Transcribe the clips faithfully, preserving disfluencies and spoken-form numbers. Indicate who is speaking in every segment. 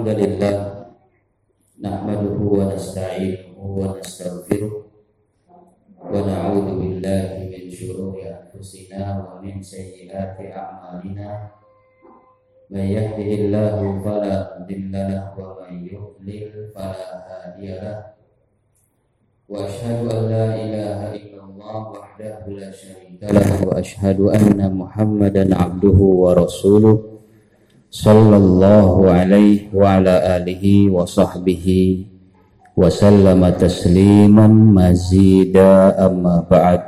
Speaker 1: Alhamdulillah nahmaduhu wa nasta'inuhu wa nastaghfiruh wa na'udzu billahi min shururi anfusina wa min sayyiati a'malina may yahdihillahu fala mudilla lahu wa may yudlil fala hadiya lahu wa asyhadu an la ilaha illallah wahdahu la syarika lahu wa asyhadu anna Muhammadan 'abduhu wa rasuluh sallallahu alaihi wa ala alihi wa sahbihi wa sallama tasliman mazida amma ba'd.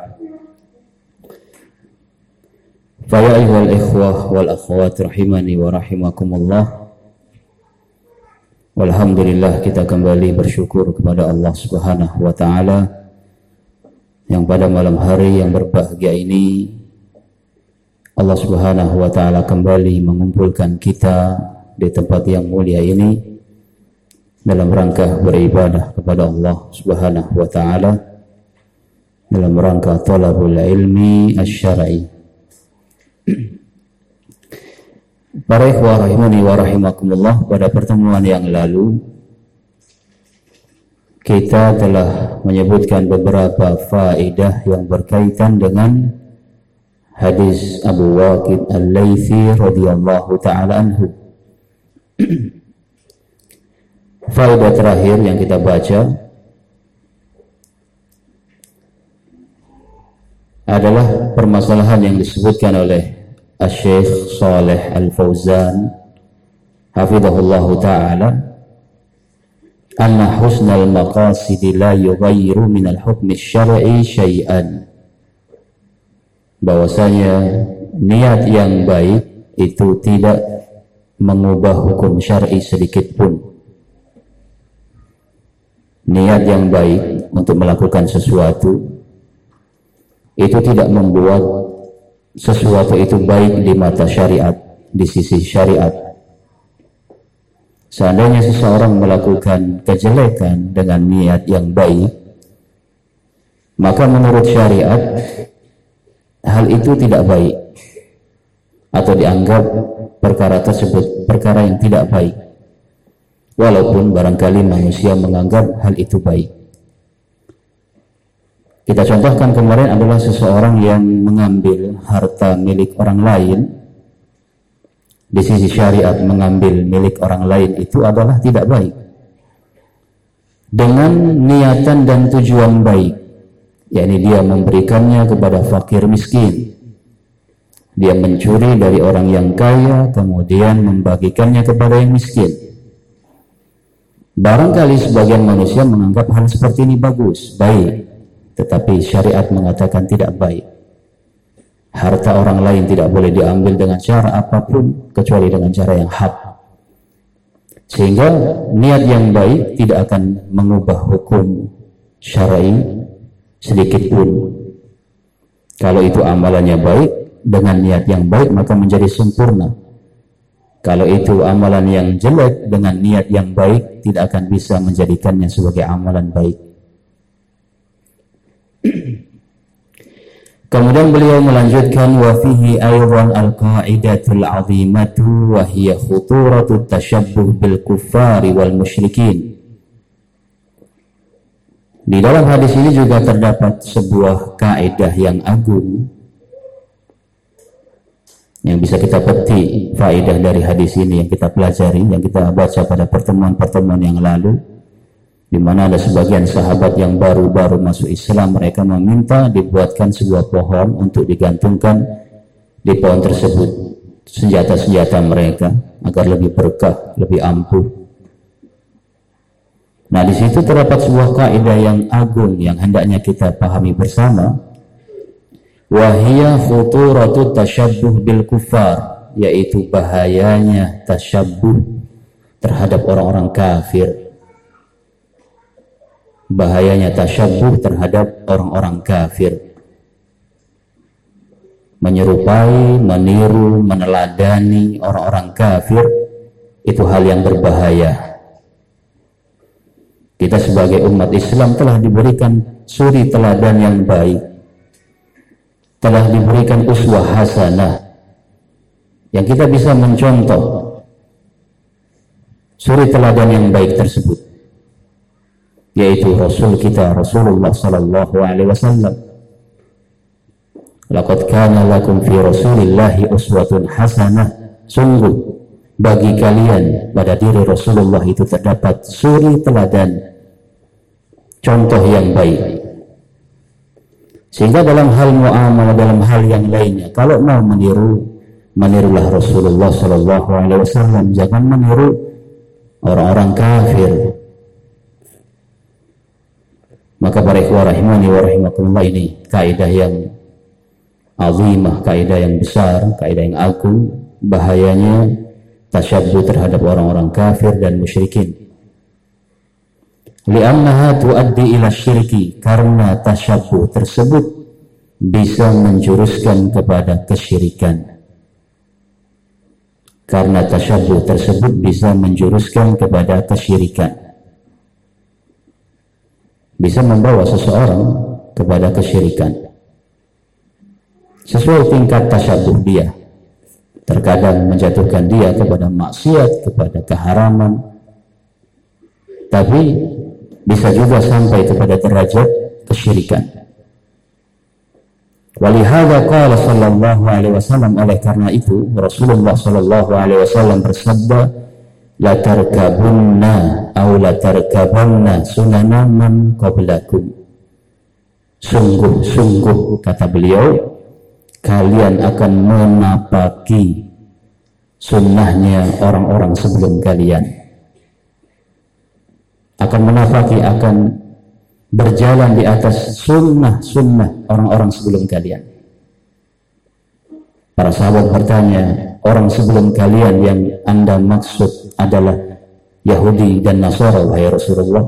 Speaker 1: Fa ya ayyuhal ikhwah wal akhwat rahimani wa rahimakumullah. Walhamdulillah, kita kembali bersyukur kepada Allah Subhanahu wa taala yang pada malam hari yang berbahagia ini Allah Subhanahu wa ta'ala kembali mengumpulkan kita di tempat yang mulia ini dalam rangka beribadah kepada Allah Subhanahu wa ta'ala, dalam rangka talabul ilmi asy-syar'i. Para ikhwah rahimani wa rahimakumullah, pada pertemuan yang lalu kita telah menyebutkan beberapa faedah yang berkaitan dengan hadis Abu Waqid Al-Laythi radhiyallahu ta'ala anhu. Faedah terakhir yang kita baca adalah permasalahan yang disebutkan oleh Asy-Syaikh Shalih Al-Fauzan hafizahullahu ta'ala, anna husnal maqasidi la yughayyiru minal hukmi syar'i syai'an, bahwasanya niat yang baik itu tidak mengubah hukum syar'i sedikit pun. Niat yang baik untuk melakukan sesuatu itu tidak membuat sesuatu itu baik di mata syariat, di sisi syariat. Seandainya seseorang melakukan kejelekan dengan niat yang baik, maka menurut syariat hal itu tidak baik atau dianggap perkara tersebut perkara yang tidak baik, walaupun barangkali manusia menganggap hal itu baik. Kita contohkan kemarin adalah seseorang yang mengambil harta milik orang lain. Di sisi syariat, mengambil milik orang lain itu adalah tidak baik dengan niatan dan tujuan baik, yakni dia memberikannya kepada fakir miskin, dia mencuri dari orang yang kaya kemudian membagikannya kepada yang miskin. Barangkali sebagian manusia menganggap hal seperti ini bagus, baik, tetapi syariat mengatakan tidak baik. Harta orang lain tidak boleh diambil dengan cara apapun kecuali dengan cara yang hak, sehingga niat yang baik tidak akan mengubah hukum syar'i sedikit pun. Kalau itu amalannya baik dengan niat yang baik, maka menjadi sempurna. Kalau itu amalan yang jelek dengan niat yang baik, tidak akan bisa menjadikannya sebagai amalan baik. Kemudian beliau melanjutkan, wa fihi aydan al-qa'idatul 'azimatu wa hiya khuturatut tashabbuh bil kuffari wal musyrikin. Di dalam hadis ini juga terdapat sebuah kaidah yang agung yang bisa kita petik faedah dari hadis ini, yang kita pelajari, yang kita baca pada pertemuan-pertemuan yang lalu, di mana ada sebagian sahabat yang baru-baru masuk Islam, mereka meminta dibuatkan sebuah pohon untuk digantungkan di pohon tersebut senjata-senjata mereka agar lebih berkah, lebih ampuh. Nah, di situ terdapat sebuah kaidah yang agung yang hendaknya kita pahami bersama. Wahia khuturatu tasyabbuh bil kufar, yaitu bahayanya tasyabbuh terhadap orang-orang kafir. Bahayanya tasyabbuh terhadap orang-orang kafir. Menyerupai, meniru, meneladani orang-orang kafir itu hal yang berbahaya. Kita sebagai umat Islam telah diberikan suri teladan yang baik, telah diberikan uswah hasanah yang kita bisa mencontoh suri teladan yang baik tersebut, yaitu Rasul kita Rasulullah sallallahu alaihi wasallam. Laqad kana lakum fi Rasulillahi uswatun hasanah. Sungguh bagi kalian pada diri Rasulullah itu terdapat suri teladan, contoh yang baik. Sehingga dalam hal muamalah, dalam hal yang lainnya, kalau mau meniru, menirulah Rasulullah sallallahu alaihi wasallam. Jangan meniru orang-orang kafir. Maka para ikhwah rahimani wa rahimakumullah, ini kaidah yang azimah, kaidah yang besar, kaidah yang agung. Bahayanya tasyabbuh terhadap orang-orang kafir dan musyrikin. Li'annaha tuaddi ila syirki, karena tasyabbuh tersebut bisa menjuruskan kepada kesyirikan. Karena tasyabbuh tersebut bisa menjuruskan kepada kesyirikan. Bisa membawa seseorang kepada kesyirikan. Sesuai tingkat tasyabbuh dia. Terkadang menjatuhkan dia kepada maksiat, kepada keharaman. Tapi bisa juga sampai kepada derajat kesyirikan. Walihada qala sallallahu alaihi wasallam, oleh karena itu Rasulullah sallallahu alaihi wasallam bersabda, la tarkabunna aw la tarkabanna sunana man qablakum. Sungguh-sungguh, kata beliau, kalian akan menapaki sunnahnya orang-orang sebelum kalian. Akan menapaki, akan berjalan di atas sunnah-sunnah orang-orang sebelum kalian. Para sahabat bertanya, orang sebelum kalian yang Anda maksud adalah Yahudi dan Nasara, wahai Rasulullah?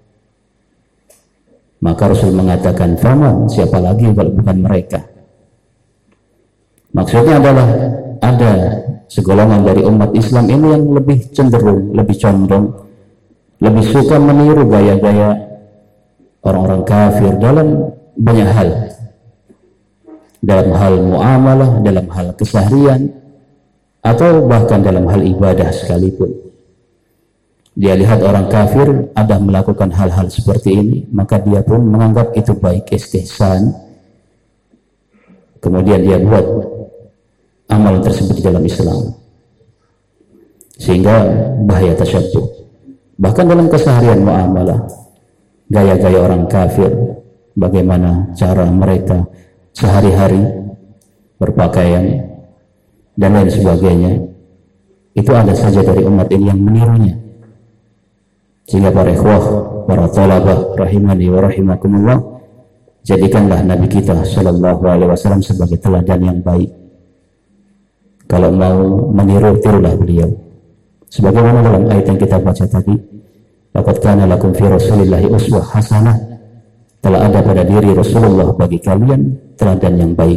Speaker 1: Maka Rasul mengatakan, faman, siapa lagi kalau bukan mereka? Maksudnya adalah ada segolongan dari umat Islam ini yang lebih cenderung, lebih condong, lebih suka meniru gaya-gaya orang-orang kafir dalam banyak hal. Dalam hal muamalah, dalam hal keseharian, atau bahkan dalam hal ibadah sekalipun. Dia lihat orang kafir ada melakukan hal-hal seperti ini, maka dia pun menganggap itu baik, istihsan. Kemudian dia buat amal tersebut di dalam Islam, sehingga bahaya tasyabbuh. Bahkan dalam keseharian muamalah, gaya-gaya orang kafir, bagaimana cara mereka sehari-hari berpakaian dan lain sebagainya, itu ada saja dari umat ini yang menirunya. Sehingga para ikhwah, para thalabah rahimani wa rahimakumullah, jadikanlah Nabi kita sallallahu alaihi wasallam sebagai teladan yang baik. Kalau mau meniru, tirulah beliau. Sebagaimana dalam ayat yang kita baca tadi, laqad kana lakum fi Rasulillahi uswah hasanah, telah ada pada diri Rasulullah bagi kalian teladan yang baik.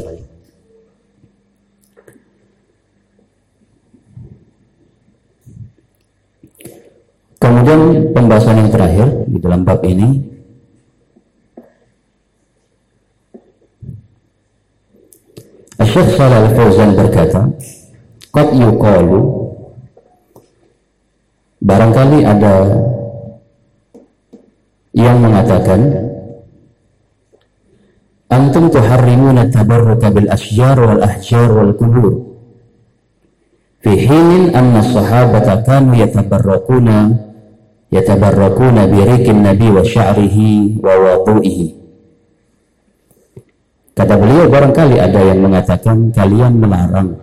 Speaker 1: Kemudian pembahasan yang terakhir di dalam bab ini, Syekh Shalal Al-Fauzan berkata, qad yuqalu, barangkali ada yang mengatakan, antum tuharrimuna tabarruka bil asjar wal ahjar wal kubur, fi hinin anna sahabata kanu yatabarrakuna yatabarrakuna birikin nabi wa sya'rihi wa wadu'ihi. Kata beliau, barangkali ada yang mengatakan kalian melarang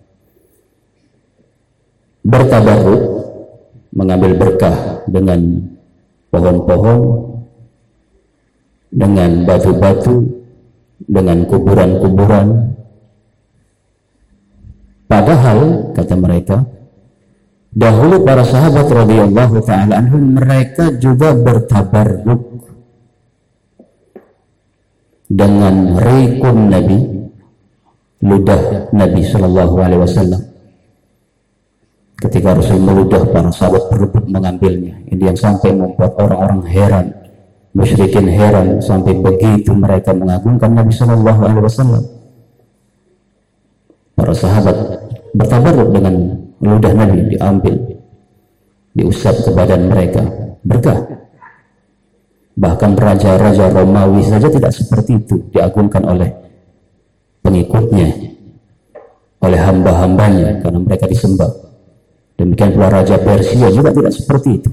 Speaker 1: bertabarruk, mengambil berkah dengan pohon-pohon, dengan batu-batu, dengan kuburan-kuburan. Padahal, kata mereka, dahulu para sahabat radhiyallahu ta'ala anhum, mereka juga bertabarruk dengan rikun Nabi, ludah Nabi sallallahu alaihi wasallam. Ketika Rasul meludah, para sahabat berebut mengambilnya. Ini yang sampai membuat orang-orang heran, musyrikin heran, sampai begitu mereka mengagungkan Nabi sallallahu alaihi wasallam. Para sahabat bertabarruk dengan ludah Nabi, diambil. diusap ke badan mereka, berkah. Bahkan raja-raja Romawi saja tidak seperti itu, diagungkan oleh pengikutnya, oleh hamba-hambanya karena mereka disembah. Demikian pula raja Persia juga tidak seperti itu.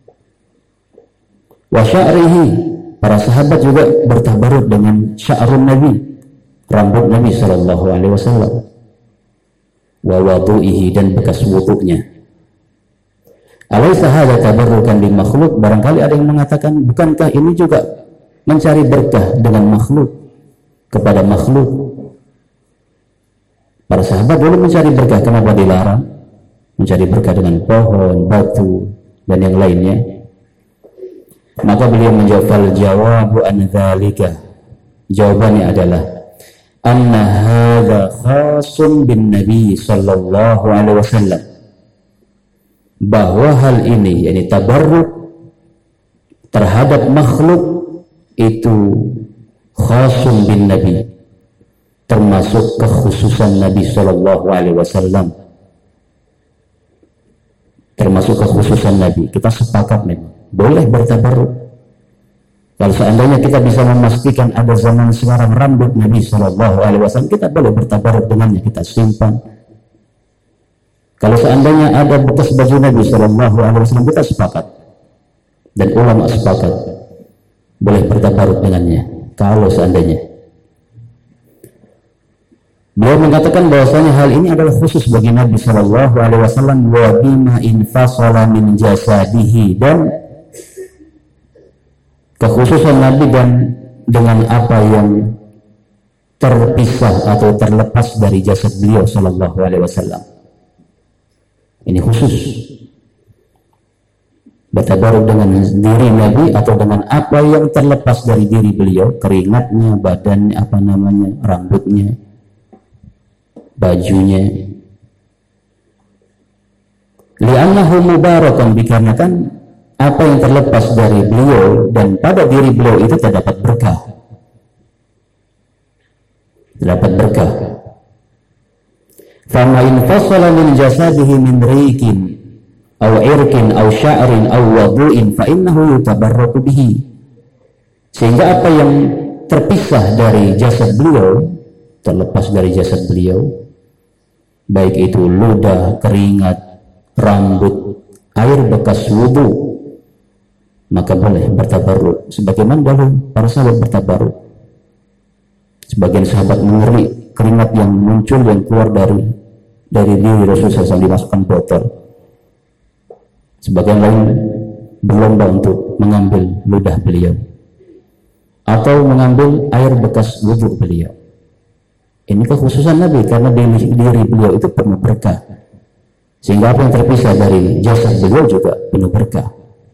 Speaker 1: Wa sya'rihi, para sahabat juga bertabaruk dengan sya'run Nabi, rambut Nabi sallallahu alaihi wasallam. Wa wudu'ihi, dan bekas wudu'nya. Alaysa hadza tabarrukan bi makhluk? Barangkali ada yang mengatakan, bukankah ini juga mencari berkah dengan makhluk, kepada makhluk? Para sahabat dulu mencari berkah, kenapa dilarang? Mencari berkah dengan pohon, batu, dan yang lainnya. Maka beliau menjawab, fal jawabu an dzalika, jawabannya adalah anna hadza khasun bin nabi sallallahu alaihi wasallam, bahwa hal ini, yakni tabarruk terhadap makhluk, itu khasun bin nabi, termasuk kekhususan Nabi sallallahu alaihi wasallam, termasuk kekhususan Nabi. Kita sepakat memang boleh bertabarruk. Kalau seandainya kita bisa memastikan ada zaman sekarang rambut Nabi sallallahu alaihi wasallam, kita boleh bertabarruk dengannya, kita simpan. Kalau seandainya ada bekas baju Nabi sallallahu alaihi wasallam, kita sepakat, dan ulama sepakat boleh bertabarruk dengannya. Kalau seandainya beliau mengatakan bahwasanya hal ini adalah khusus bagi Nabi sallallahu alaihi wasallam, wa bima infasala min jasadihi, dan kekhususan Nabi dan dengan apa yang terpisah atau terlepas dari jasad beliau sallallahu alaihi wasallam. Ini khusus. Bertabaruk dengan diri Nabi atau dengan apa yang terlepas dari diri beliau, keringatnya, badannya, apa namanya, rambutnya, bajunya. Li'annahu mubarakun, dikarenakan apa yang terlepas dari beliau dan pada diri beliau itu terdapat berkah. Terdapat berkah. Fama infasala min jasadihi min rikin aw irkin aw sya'rin aw wudu'in fa innahu yutabarraku bihi. Sehingga apa yang terpisah dari jasad beliau, terlepas dari jasad beliau, baik itu ludah, keringat, rambut, air bekas wudu, maka boleh bertabarruk. Sebagaimana dahulu para sahabat bertabarruk. Sebagian sahabat mengeri keringat yang muncul, yang keluar dari dari diri Rasulullah shallallahu alaihi wasallam, dimasukkan botol. Sebagian lain berlomba untuk mengambil ludah beliau atau mengambil air bekas wudhu beliau. Ini kekhususan Nabi karena diri, diri beliau itu penuh berkah, sehingga apa yang terpisah dari jasad beliau juga penuh berkah.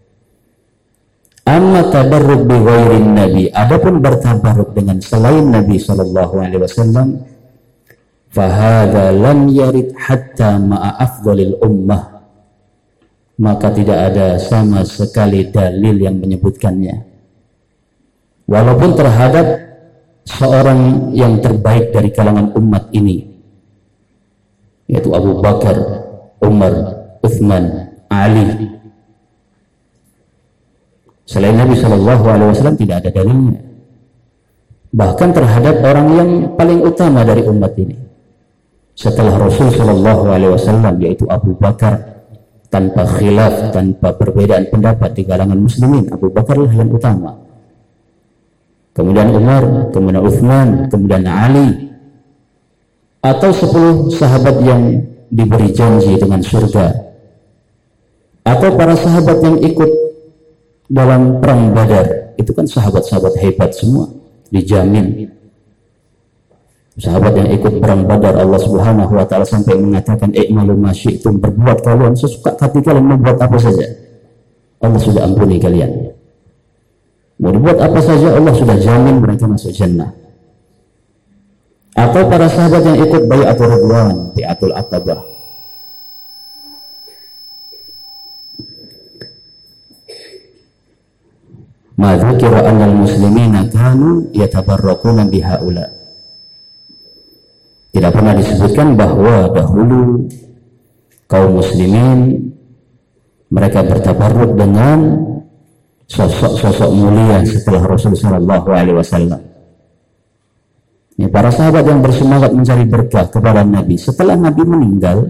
Speaker 1: Amma tabarruk bi ghairin nabi, adapun bertabarruk dengan selain Nabi sallallahu alaihi wasallam, fa hadza lam yarid hatta ma'a afdhalil ummah, maka tidak ada sama sekali dalil yang menyebutkannya, walaupun terhadap seorang yang terbaik dari kalangan umat ini, yaitu Abu Bakar, Umar, Uthman, Ali. Selain Nabi Shallallahu Alaihi Wasallam tidak ada dalilnya. Bahkan terhadap orang yang paling utama dari umat ini, setelah Rasul Shallallahu Alaihi Wasallam, yaitu Abu Bakar, tanpa khilaf, tanpa perbedaan pendapat di kalangan muslimin, Abu Bakar lah yang utama. Kemudian Umar, kemudian Uthman, kemudian Ali, atau sepuluh sahabat yang diberi janji dengan surga, atau para sahabat yang ikut dalam perang Badar, itu kan sahabat-sahabat hebat semua, dijamin. Sahabat yang ikut perang Badar, Allah Subhanahu wa taala sampai mengatakan, "I'malu ma syi'tum", berbuat kalian sesuka hati kalian, mau buat apa saja, Allah sudah ampuni kalian. Mau dibuat apa saja, Allah sudah jamin mereka masuk jannah. Atau para sahabat yang ikut bai'atul ridwan, bai'atul aqabah. Ma dzukira annal muslimina kanu yatabarrakuna bihaula. Tidak pernah disebutkan bahwa dahulu kaum muslimin mereka bertabarruk dengan sosok-sosok mulia setelah Rasul Shallallahu Alaihi Wasallam. Ya, para sahabat yang bersemangat mencari berkah kepada Nabi setelah Nabi meninggal,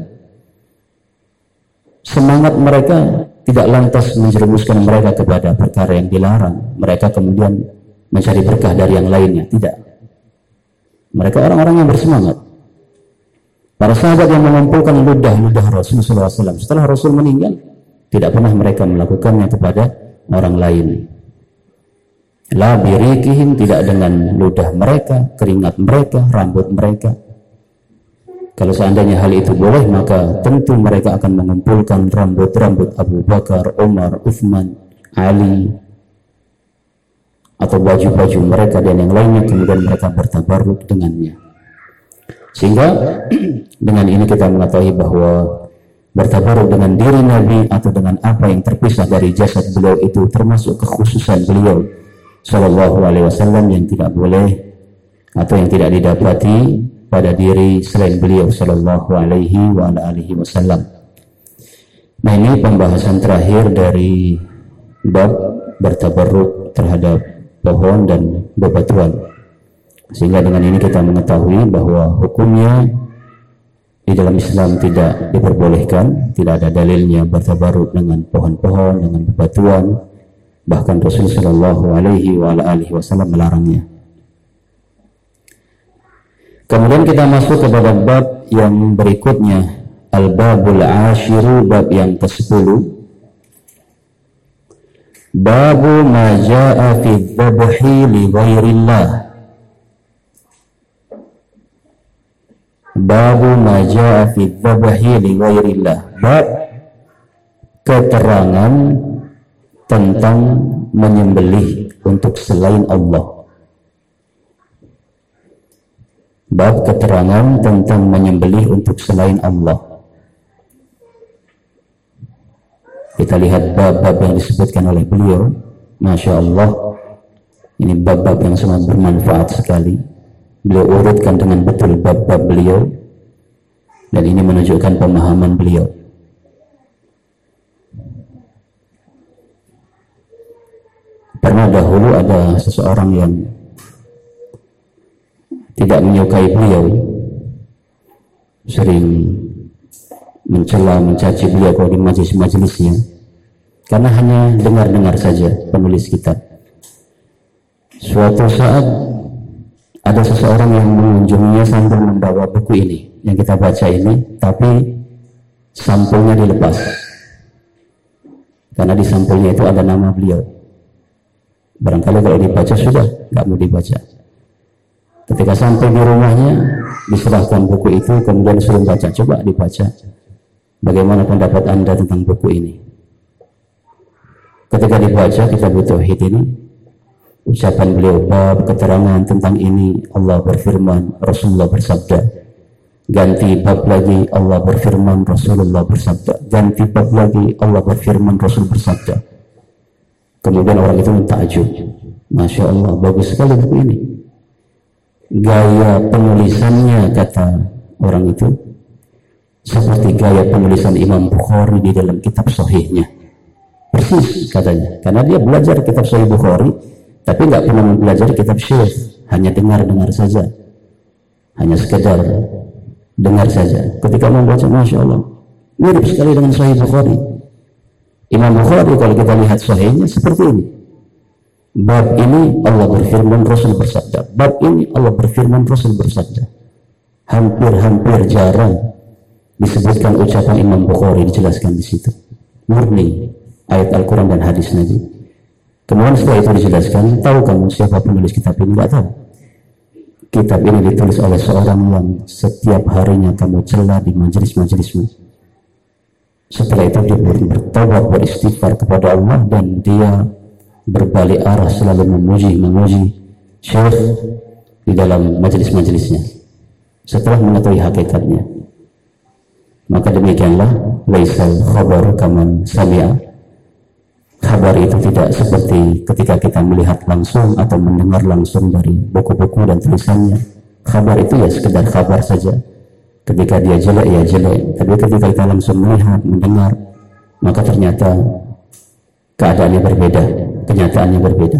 Speaker 1: semangat mereka tidak lantas menjerumuskan mereka kepada perkara yang dilarang. Mereka kemudian mencari berkah dari yang lainnya. Tidak. Mereka orang-orang yang bersemangat. Para sahabat yang mengumpulkan ludah-ludah Rasul Sallallahu Alaihi Wasallam setelah Rasul meninggal, tidak pernah mereka melakukannya kepada orang lain. La birikihim, tidak dengan ludah mereka, keringat mereka, rambut mereka. Kalau seandainya hal itu boleh, maka tentu mereka akan mengumpulkan rambut-rambut Abu Bakar, Umar, Uthman, Ali, atau baju-baju mereka dan yang lainnya, kemudian mereka bertabarruk dengannya. Sehingga dengan ini kita mengetahui bahwa bertabarruk dengan diri Nabi atau dengan apa yang terpisah dari jasad beliau itu termasuk kekhususan beliau Sallallahu Alaihi Wasallam yang tidak boleh atau yang tidak didapati pada diri selain beliau Sallallahu Alaihi Wasallam. Nah, ini pembahasan terakhir dari bab bertabarruk terhadap pohon dan bebatuan. Sehingga dengan ini kita mengetahui bahwa hukumnya di dalam Islam tidak diperbolehkan, tidak ada dalilnya bertabarruk dengan pohon-pohon, dengan bebatuan. Bahkan Rasul Sallallahu Alaihi Wasallam melarangnya. Kemudian kita masuk kepada bab yang berikutnya, al-babul ashiru, bab yang kesepuluh. Babu ma jaa fi dzabhi li ghairillah. Babu ma jaa fi dzabhi li ghairillah. Bab keterangan tentang menyembelih untuk selain Allah. Bab keterangan tentang menyembelih untuk selain Allah. Kita lihat bab-bab yang disebutkan oleh beliau. Masya Allah, ini bab-bab yang sangat bermanfaat sekali. Beliau urutkan dengan betul bab-bab beliau, dan ini menunjukkan pemahaman beliau. Pernah dahulu ada seseorang yang tidak menyukai beliau, sering mencela, mencaci beliau kalau di majelis-majelisnya, karena hanya dengar-dengar saja penulis kitab. Suatu saat ada seseorang yang mengunjunginya sambil membawa buku ini yang kita baca ini, tapi sampulnya dilepas, karena di sampulnya itu ada nama beliau. Barangkali kalau dibaca sudah nggak mau dibaca. Ketika sampai di rumahnya, diserahkan buku itu, kemudian disuruh baca. Coba dibaca, bagaimana pendapat Anda tentang buku ini? Ketika dibaca kitab Tauhid ini, ucapan beliau, bab keterangan tentang ini, Allah berfirman, Rasulullah bersabda. Ganti bab lagi, Allah berfirman, Rasulullah bersabda. Ganti bab lagi, Allah berfirman, Rasul bersabda. Kemudian orang itu mentakjub, Masya Allah, bagus sekali buku ini. Gaya penulisannya, kata orang itu, seperti gaya penulisan Imam Bukhari di dalam kitab Sahihnya. Persis katanya, karena dia belajar kitab Sahih Bukhari, tapi nggak pernah belajar kitab Syekh, hanya dengar-dengar saja, hanya sekedar dengar saja. Ketika membaca, Masya Allah, mirip sekali dengan Sahih Bukhari. Imam Bukhari kalau kita lihat Sahihnya seperti ini. Bab ini Allah berfirman, Rasul bersabda. Bab ini Allah berfirman, Rasul bersabda. Hampir-hampir jarang disebutkan ucapan Imam Bukhari dijelaskan di situ. Murni ayat Al-Quran dan hadis Nabi. Kemudian setelah itu dijelaskan, tahu kamu siapa penulis kitab ini? Tidak tahu. Kitab ini ditulis oleh seorang yang setiap harinya kamu cela di majelis-majelismu. Setelah itu dia bertobat, beristighfar kepada Allah, dan dia berbalik arah selalu memuji memuji Syekh di dalam majelis-majelisnya setelah mengetahui hakikatnya. Maka demikianlah, laisal khabaru kaman sami'a. Kabar itu tidak seperti ketika kita melihat langsung atau mendengar langsung dari buku-buku dan tulisannya. Kabar itu ya sekedar kabar saja. Ketika dia jelek ya jelek, tapi ketika kita langsung melihat, mendengar,
Speaker 2: maka ternyata keadaannya berbeda, kenyataannya berbeda.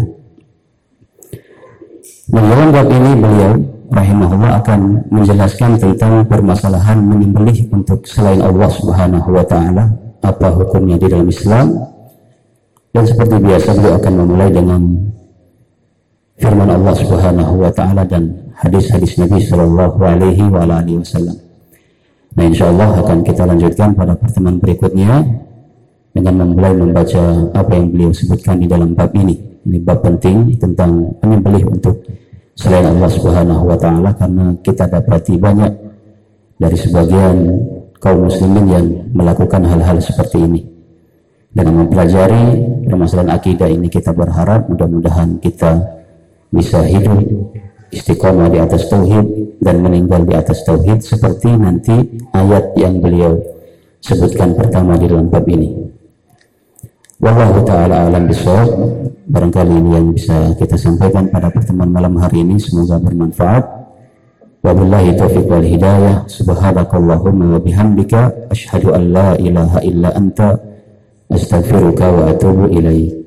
Speaker 2: Nah, dalam bab ini beliau rahimahullah akan menjelaskan tentang permasalahan menyembelih untuk selain Allah Subhanahu wa taala, apa hukumnya di dalam Islam. Dan seperti biasa beliau akan memulai dengan firman Allah Subhanahu wa taala dan hadis-hadis Nabi sallallahu alaihi wa alihi wasallam. Nah, insyaallah akan kita lanjutkan pada pertemuan berikutnya dengan memulai membaca apa yang beliau sebutkan di dalam bab ini. Ini bab penting tentang menyembelih untuk selain Allah Subhanahu wa taala, karena kita dapati banyak dari sebagian kaum muslimin yang melakukan hal-hal seperti ini. Dengan mempelajari permasalahan akidah ini, kita berharap mudah-mudahan kita bisa hidup istiqomah di atas tauhid dan meninggal di atas tauhid seperti nanti ayat yang beliau sebutkan pertama di dalam bab ini. Wallahu ta'ala alam bishawab. Barangkali ini yang bisa kita sampaikan pada pertemuan malam hari ini, semoga bermanfaat. Wabillahi taufiq wal hidayah. Subhanakallahumma wa bihamdika asyhadu an la ilaha illa anta astaghfiruka wa atubu ilaik.